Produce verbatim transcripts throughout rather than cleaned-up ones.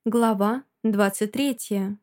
Глава двадцать третья.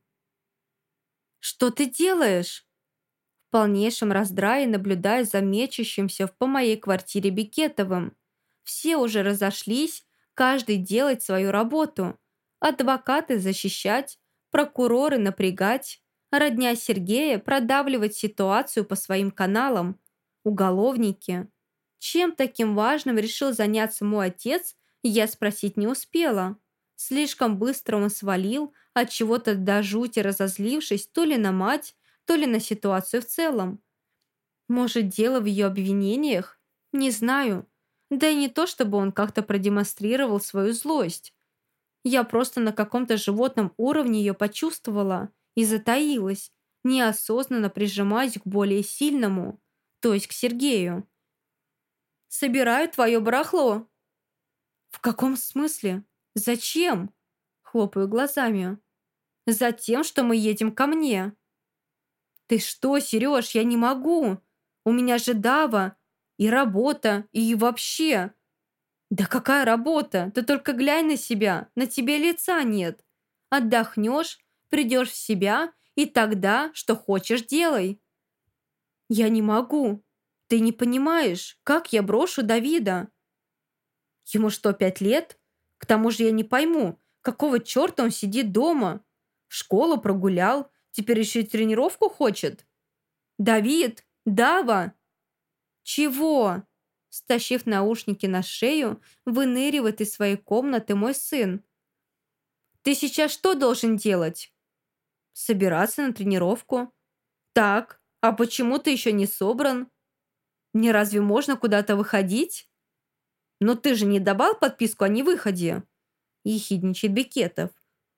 «Что ты делаешь?» В полнейшем раздрае наблюдаю за мечущимся по моей квартире Бекетовым. Все уже разошлись, каждый делать свою работу. Адвокаты защищать, прокуроры напрягать, родня Сергея продавливать ситуацию по своим каналам. Уголовники. Чем таким важным решил заняться мой отец, я спросить не успела. Слишком быстро он свалил, от чего-то до жути разозлившись то ли на мать, то ли на ситуацию в целом. Может, дело в ее обвинениях? Не знаю. Да и не то, чтобы он как-то продемонстрировал свою злость. Я просто на каком-то животном уровне ее почувствовала и затаилась, неосознанно прижимаясь к более сильному, то есть к Сергею. «Собираю твое барахло». «В каком смысле? Зачем?» Хлопаю глазами. «Затем, что мы едем ко мне». «Ты что, Сереж, я не могу. У меня же Дава, и работа, и вообще». «Да какая работа? Ты только глянь на себя, на тебе лица нет. Отдохнешь, придешь в себя, и тогда, что хочешь, делай». «Я не могу. Ты не понимаешь, как я брошу Давида?» «Ему что, пять лет? К тому же я не пойму, какого черта он сидит дома? В школу прогулял, теперь еще и тренировку хочет?» «Давид! Дава!» «Чего?» Стащив наушники на шею, выныривает из своей комнаты мой сын. «Ты сейчас что должен делать?» «Собираться на тренировку». «Так, а почему ты еще не собран? Мне разве можно куда-то выходить?» «Но ты же не давал подписку о невыходе?» Ехидничает Бекетов.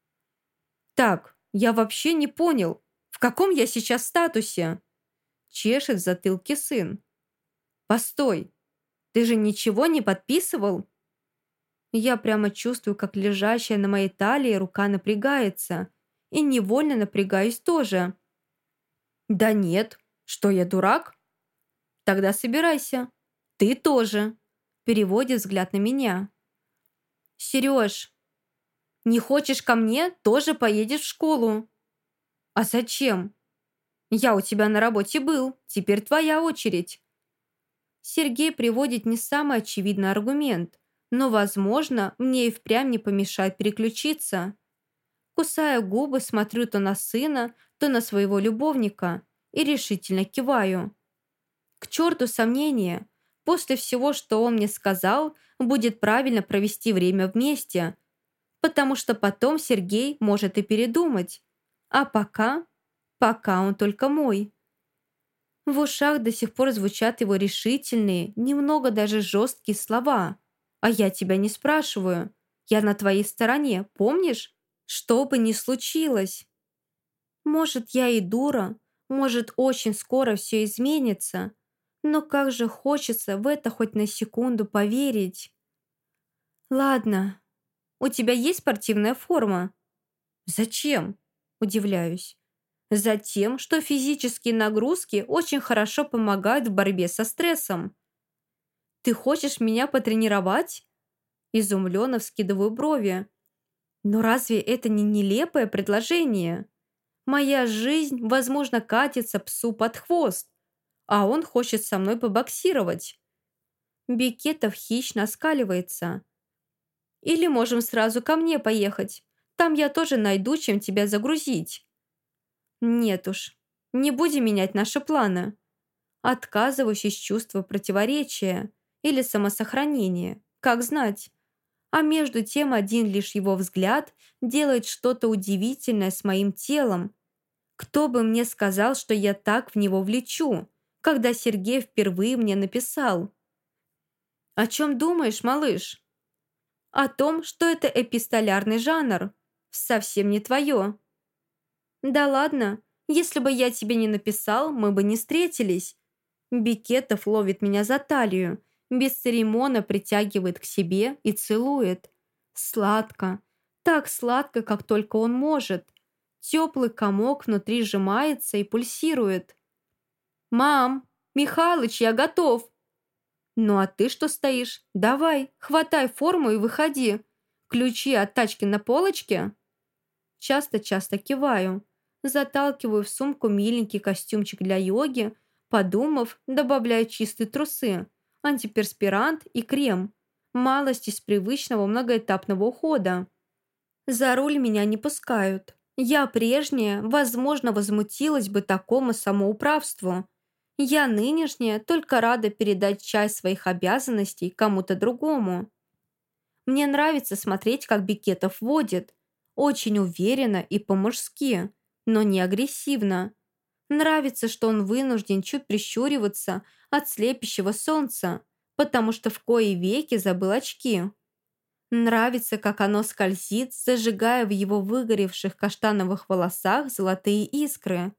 «Так, я вообще не понял, в каком я сейчас статусе?» Чешет в затылке сын. «Постой, ты же ничего не подписывал?» Я прямо чувствую, как лежащая на моей талии рука напрягается, и невольно напрягаюсь тоже. «Да нет, что я дурак?» «Тогда собирайся. Ты тоже», переводит взгляд на меня. «Сереж, не хочешь ко мне, тоже поедешь в школу». «А зачем? Я у тебя на работе был, теперь твоя очередь». Сергей приводит не самый очевидный аргумент, но, возможно, мне и впрямь не помешает переключиться. Кусая губы, смотрю то на сына, то на своего любовника и решительно киваю. К черту сомнения. После всего, что он мне сказал, будет правильно провести время вместе, потому что потом Сергей может и передумать. А пока, пока он только мой. В ушах до сих пор звучат его решительные, немного даже жесткие слова. «А я тебя не спрашиваю. Я на твоей стороне, помнишь? Что бы ни случилось». Может, я и дура, может, очень скоро все изменится, но как же хочется в это хоть на секунду поверить. «Ладно, у тебя есть спортивная форма?» «Зачем?» – удивляюсь. «Затем, что физические нагрузки очень хорошо помогают в борьбе со стрессом». «Ты хочешь меня потренировать?» Изумленно вскидываю брови. «Но разве это не нелепое предложение? Моя жизнь, возможно, катится псу под хвост, а он хочет со мной побоксировать». Бекетов хищно оскаливается. «Или можем сразу ко мне поехать. Там я тоже найду, чем тебя загрузить». «Нет уж, не будем менять наши планы». Отказываюсь из чувства противоречия или самосохранения, как знать. А между тем один лишь его взгляд делает что-то удивительное с моим телом. Кто бы мне сказал, что я так в него влечу, когда Сергей впервые мне написал? «О чем думаешь, малыш?» «О том, что это эпистолярный жанр. Совсем не твое». «Да ладно, если бы я тебе не написал, мы бы не встретились». Бекетов ловит меня за талию, без церемона притягивает к себе и целует. Сладко, так сладко, как только он может. Теплый комок внутри сжимается и пульсирует. «Мам, Михалыч, я готов!» «Ну а ты что стоишь? Давай, хватай форму и выходи. Ключи от тачки на полочке?» Часто-часто киваю. Заталкиваю в сумку миленький костюмчик для йоги, подумав, добавляю чистые трусы, антиперспирант и крем. Малость из привычного многоэтапного ухода. За руль меня не пускают. Я прежняя, возможно, возмутилась бы такому самоуправству. Я нынешняя только рада передать часть своих обязанностей кому-то другому. Мне нравится смотреть, как Бекетов водит. Очень уверенно и по-мужски, но не агрессивно. Нравится, что он вынужден чуть прищуриваться от слепящего солнца, потому что в кои веки забыл очки. Нравится, как оно скользит, зажигая в его выгоревших каштановых волосах золотые искры.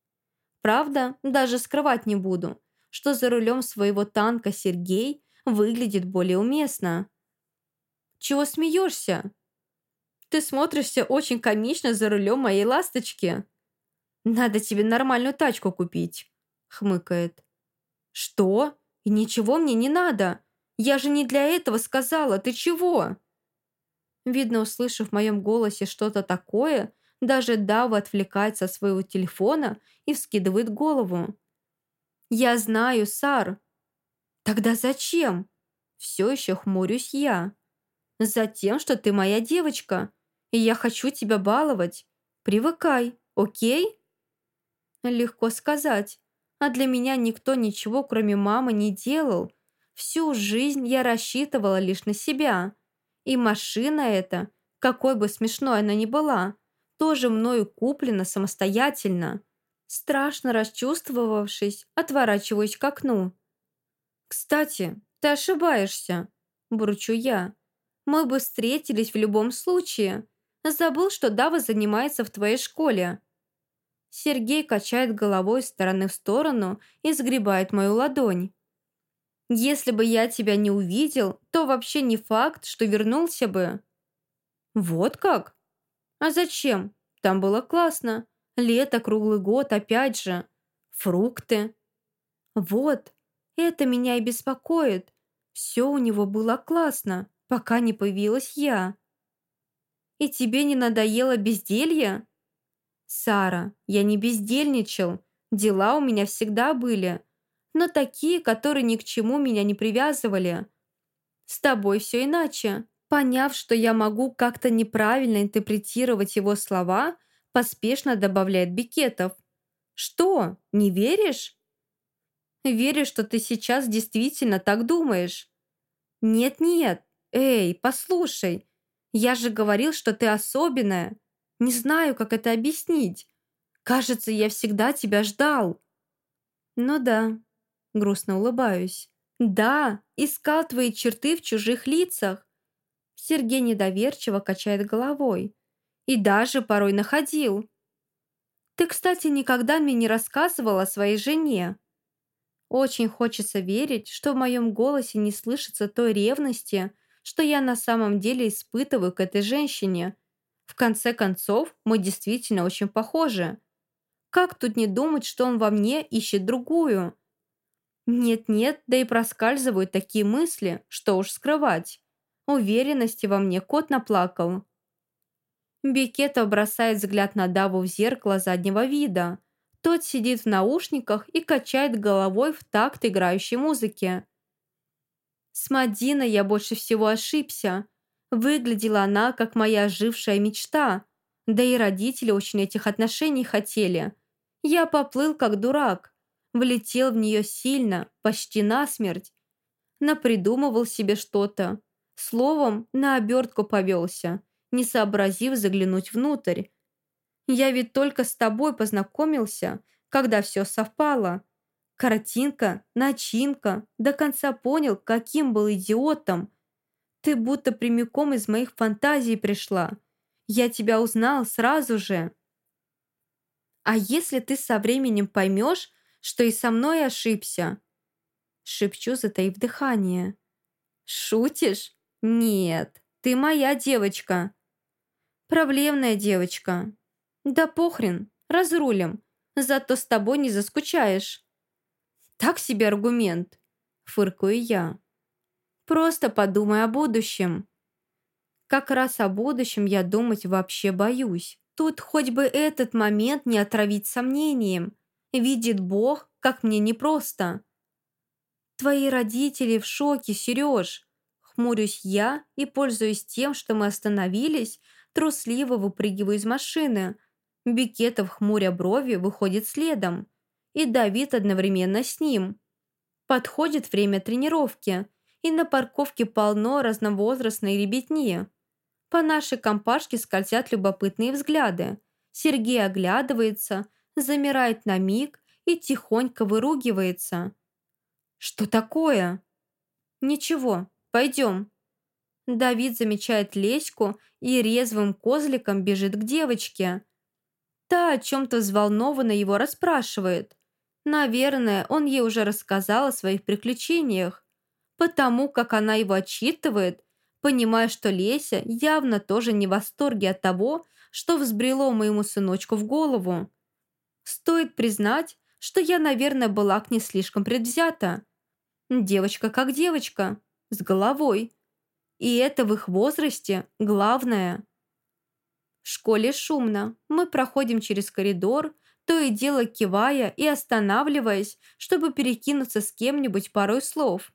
Правда, даже скрывать не буду, что за рулем своего танка Сергей выглядит более уместно. Чего смеешься? Ты смотришься очень комично за рулем моей ласточки. Надо тебе нормальную тачку купить, хмыкает. Что? И ничего мне не надо. Я же не для этого сказала, ты чего? Видно, услышав в моем голосе что-то такое, даже Дава отвлекается от своего телефона и вскидывает голову. «Я знаю, Сар». «Тогда зачем?» Все еще хмурюсь я. «Затем, что ты моя девочка, и я хочу тебя баловать. Привыкай, окей?» Легко сказать. А для меня никто ничего, кроме мамы, не делал. Всю жизнь я рассчитывала лишь на себя. И машина эта, какой бы смешной она ни была, тоже мною куплена самостоятельно. Страшно расчувствовавшись, отворачиваюсь к окну. «Кстати, ты ошибаешься», – бурчу я. «Мы бы встретились в любом случае. Забыл, что Дава занимается в твоей школе». Сергей качает головой из стороны в сторону и сгребает мою ладонь. «Если бы я тебя не увидел, то вообще не факт, что вернулся бы». «Вот как? А зачем? Там было классно. Лето, круглый год, опять же. Фрукты». «Вот, это меня и беспокоит. Все у него было классно, пока не появилась я». «И тебе не надоело безделье?» «Сара, я не бездельничал. Дела у меня всегда были. Но такие, которые ни к чему меня не привязывали. С тобой все иначе». Поняв, что я могу как-то неправильно интерпретировать его слова, поспешно добавляет Бекетов. «Что, не веришь?» «Верю, что ты сейчас действительно так думаешь». «Нет-нет, эй, послушай. Я же говорил, что ты особенная. Не знаю, как это объяснить. Кажется, я всегда тебя ждал». «Ну да», — грустно улыбаюсь. «Да, искал твои черты в чужих лицах». Сергей недоверчиво качает головой. «И даже порой находил. Ты, кстати, никогда мне не рассказывал о своей жене». Очень хочется верить, что в моем голосе не слышится той ревности, что я на самом деле испытываю к этой женщине. В конце концов, мы действительно очень похожи. Как тут не думать, что он во мне ищет другую? Нет-нет, да и проскальзывают такие мысли, что уж скрывать. Уверенности во мне кот наплакал. Бекетов бросает взгляд на Даву в зеркало заднего вида. Тот сидит в наушниках и качает головой в такт играющей музыки. С Мадиной я больше всего ошибся. Выглядела она, как моя ожившая мечта. Да и родители очень этих отношений хотели. Я поплыл, как дурак. Влетел в нее сильно, почти насмерть. Напридумывал себе что-то. Словом, на обертку повелся, не сообразив заглянуть внутрь. Я ведь только с тобой познакомился, когда все совпало. Картинка, начинка, до конца понял, каким был идиотом. Ты будто прямиком из моих фантазий пришла. Я тебя узнал сразу же. А если ты со временем поймешь, что и со мной ошибся?» Шепчу, затаив дыхание. «Шутишь? Нет, ты моя девочка». «Проблемная девочка». «Да похрен, разрулим. Зато с тобой не заскучаешь». «Так себе аргумент», — фыркаю я. «Просто подумай о будущем». Как раз о будущем я думать вообще боюсь. Тут хоть бы этот момент не отравить сомнением. Видит Бог, как мне непросто. Твои родители в шоке, Сереж. Хмурюсь я и, пользуясь тем, что мы остановились, трусливо выпрыгиваю из машины. Бекетов, хмуря брови, выходит следом. И Давид одновременно с ним. Подходит время тренировки, и на парковке полно разновозрастной ребятни. По нашей компашке скользят любопытные взгляды. Сергей оглядывается, замирает на миг и тихонько выругивается. «Что такое?» «Ничего, пойдем». Давид замечает Леську и резвым козликом бежит к девочке. Та о чем-то взволнованно его расспрашивает. Наверное, он ей уже рассказал о своих приключениях. Потому как она его отчитывает, понимая, что Леся явно тоже не в восторге от того, что взбрело моему сыночку в голову. Стоит признать, что я, наверное, была к ней слишком предвзята. Девочка как девочка, с головой. И это в их возрасте главное. В школе шумно. Мы проходим через коридор, то и дело кивая и останавливаясь, чтобы перекинуться с кем-нибудь парой слов.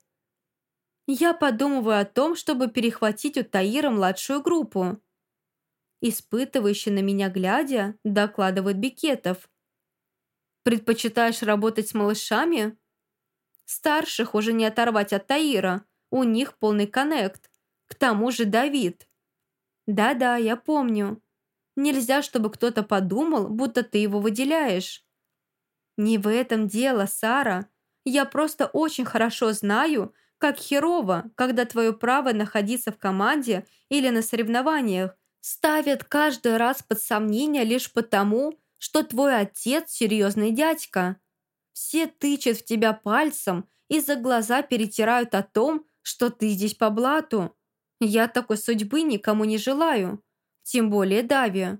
Я подумываю о том, чтобы перехватить у Таира младшую группу. Испытывающий на меня глядя, докладывает Бекетов. «Предпочитаешь работать с малышами?» «Старших уже не оторвать от Таира. У них полный коннект. К тому же Давид». «Да-да, я помню. Нельзя, чтобы кто-то подумал, будто ты его выделяешь». «Не в этом дело, Сара. Я просто очень хорошо знаю, как херово, когда твое право находиться в команде или на соревнованиях ставят каждый раз под сомнение лишь потому, что твой отец серьезный дядька. Все тычут в тебя пальцем и за глаза перетирают о том, что ты здесь по блату. Я такой судьбы никому не желаю, тем более Даве».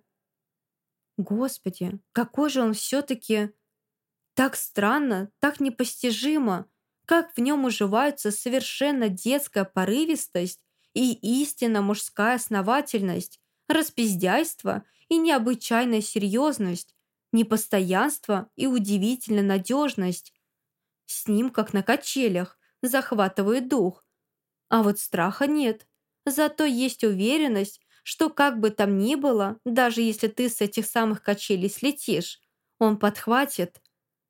Господи, какой же он все-таки... Так странно, так непостижимо, как в нем уживаются совершенно детская порывистость и истинно мужская основательность, распиздяйство и необычайная серьезность, непостоянство и удивительная надежность. С ним, как на качелях, захватывает дух. А вот страха нет. Зато есть уверенность, что как бы там ни было, даже если ты с этих самых качелей слетишь, он подхватит.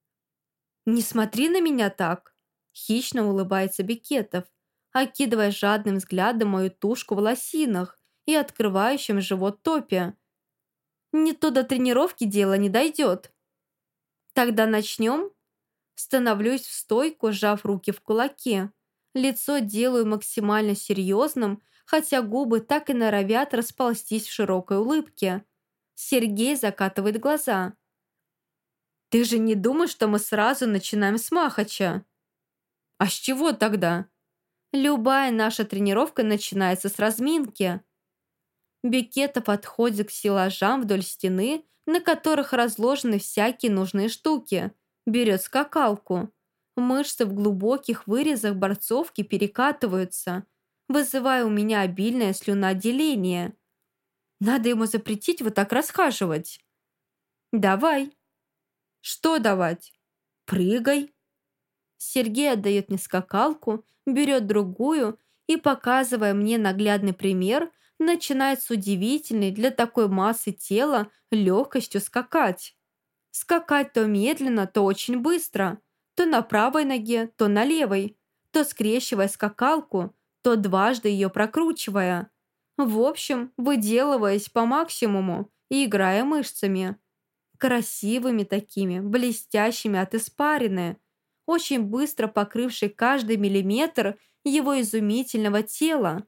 «Не смотри на меня так!» Хищно улыбается Бекетов, окидывая жадным взглядом мою тушку в лосинах и открывающим живот топе. «Не то до тренировки дело не дойдет». «Тогда начнем?» Становлюсь в стойку, сжав руки в кулаки. Лицо делаю максимально серьезным, хотя губы так и норовят расползтись в широкой улыбке. Сергей закатывает глаза. «Ты же не думаешь, что мы сразу начинаем с Махача?» «А с чего тогда?» «Любая наша тренировка начинается с разминки». Бекетов подходит к стеллажам вдоль стены, на которых разложены всякие нужные штуки. Берет скакалку. Мышцы в глубоких вырезах борцовки перекатываются, вызывая у меня обильное слюноотделение. Надо ему запретить вот так расхаживать. «Давай». «Что давать?» «Прыгай». Сергей отдает мне скакалку, берет другую и, показывая мне наглядный пример, начинает с удивительной для такой массы тела легкостью скакать. Скакать то медленно, то очень быстро, то на правой ноге, то на левой, то скрещивая скакалку, то дважды ее прокручивая. В общем, выделываясь по максимуму и играя мышцами. Красивыми такими, блестящими от испарины, очень быстро покрывший каждый миллиметр его изумительного тела.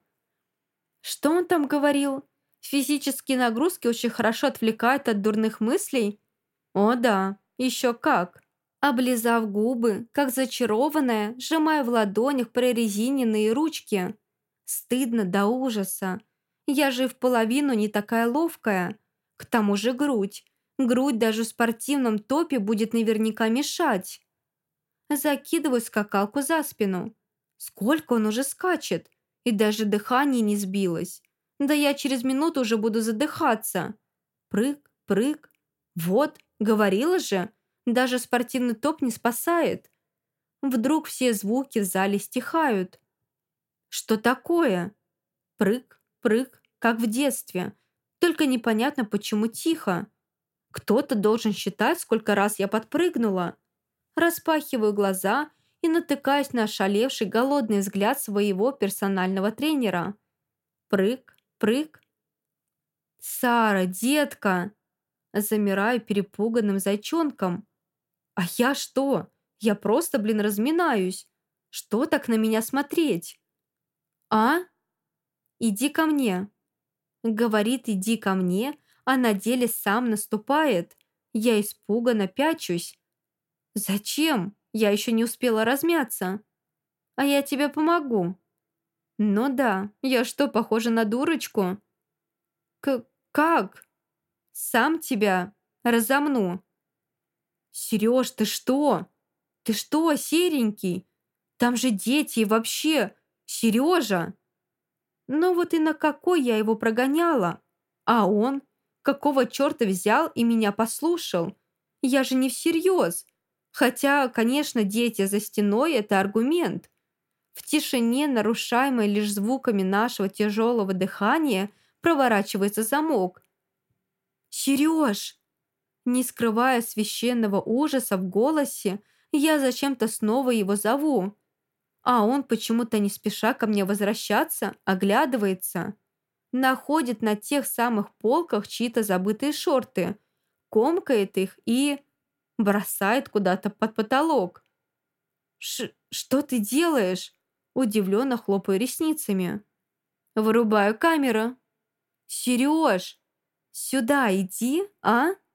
Что он там говорил? Физические нагрузки очень хорошо отвлекают от дурных мыслей? О да, еще как. Облизав губы, как зачарованная, сжимая в ладонях прорезиненные ручки. Стыдно до ужаса. Я же в половину не такая ловкая. К тому же грудь. Грудь даже в спортивном топе будет наверняка мешать. Закидываю скакалку за спину. Сколько он уже скачет? И даже дыхание не сбилось. Да я через минуту уже буду задыхаться. Прыг, прыг. Вот, говорила же, даже спортивный топ не спасает. Вдруг все звуки в зале стихают. Что такое? Прыг, прыг, как в детстве. Только непонятно, почему тихо. Кто-то должен считать, сколько раз я подпрыгнула. Распахиваю глаза и натыкаюсь на ошалевший голодный взгляд своего персонального тренера. Прыг, прыг. «Сара, детка!» Замираю перепуганным зайчонком. «А я что? Я просто, блин, разминаюсь. Что так на меня смотреть?» «А? Иди ко мне!» Говорит «иди ко мне», а на деле сам наступает. Я испуганно пячусь. «Зачем? Я еще не успела размяться. А я тебе помогу». «Ну да, я что, похожа на дурочку?» К «Как?» «Сам тебя разомну». «Сереж, ты что? Ты что, серенький? Там же дети и вообще... Сережа!» Ну вот и на какой я его прогоняла? А он? Какого черта взял и меня послушал? Я же не всерьез. Хотя, конечно, дети за стеной – это аргумент. В тишине, нарушаемой лишь звуками нашего тяжелого дыхания, проворачивается замок. «Сереж!» Не скрывая священного ужаса в голосе, я зачем-то снова его зову. А он почему-то не спеша ко мне возвращаться, оглядывается. Находит на тех самых полках чьи-то забытые шорты, комкает их и бросает куда-то под потолок. Ш «Что ты делаешь?» Удивленно хлопаю ресницами. Вырубаю камеру. «Сереж, сюда иди, а?»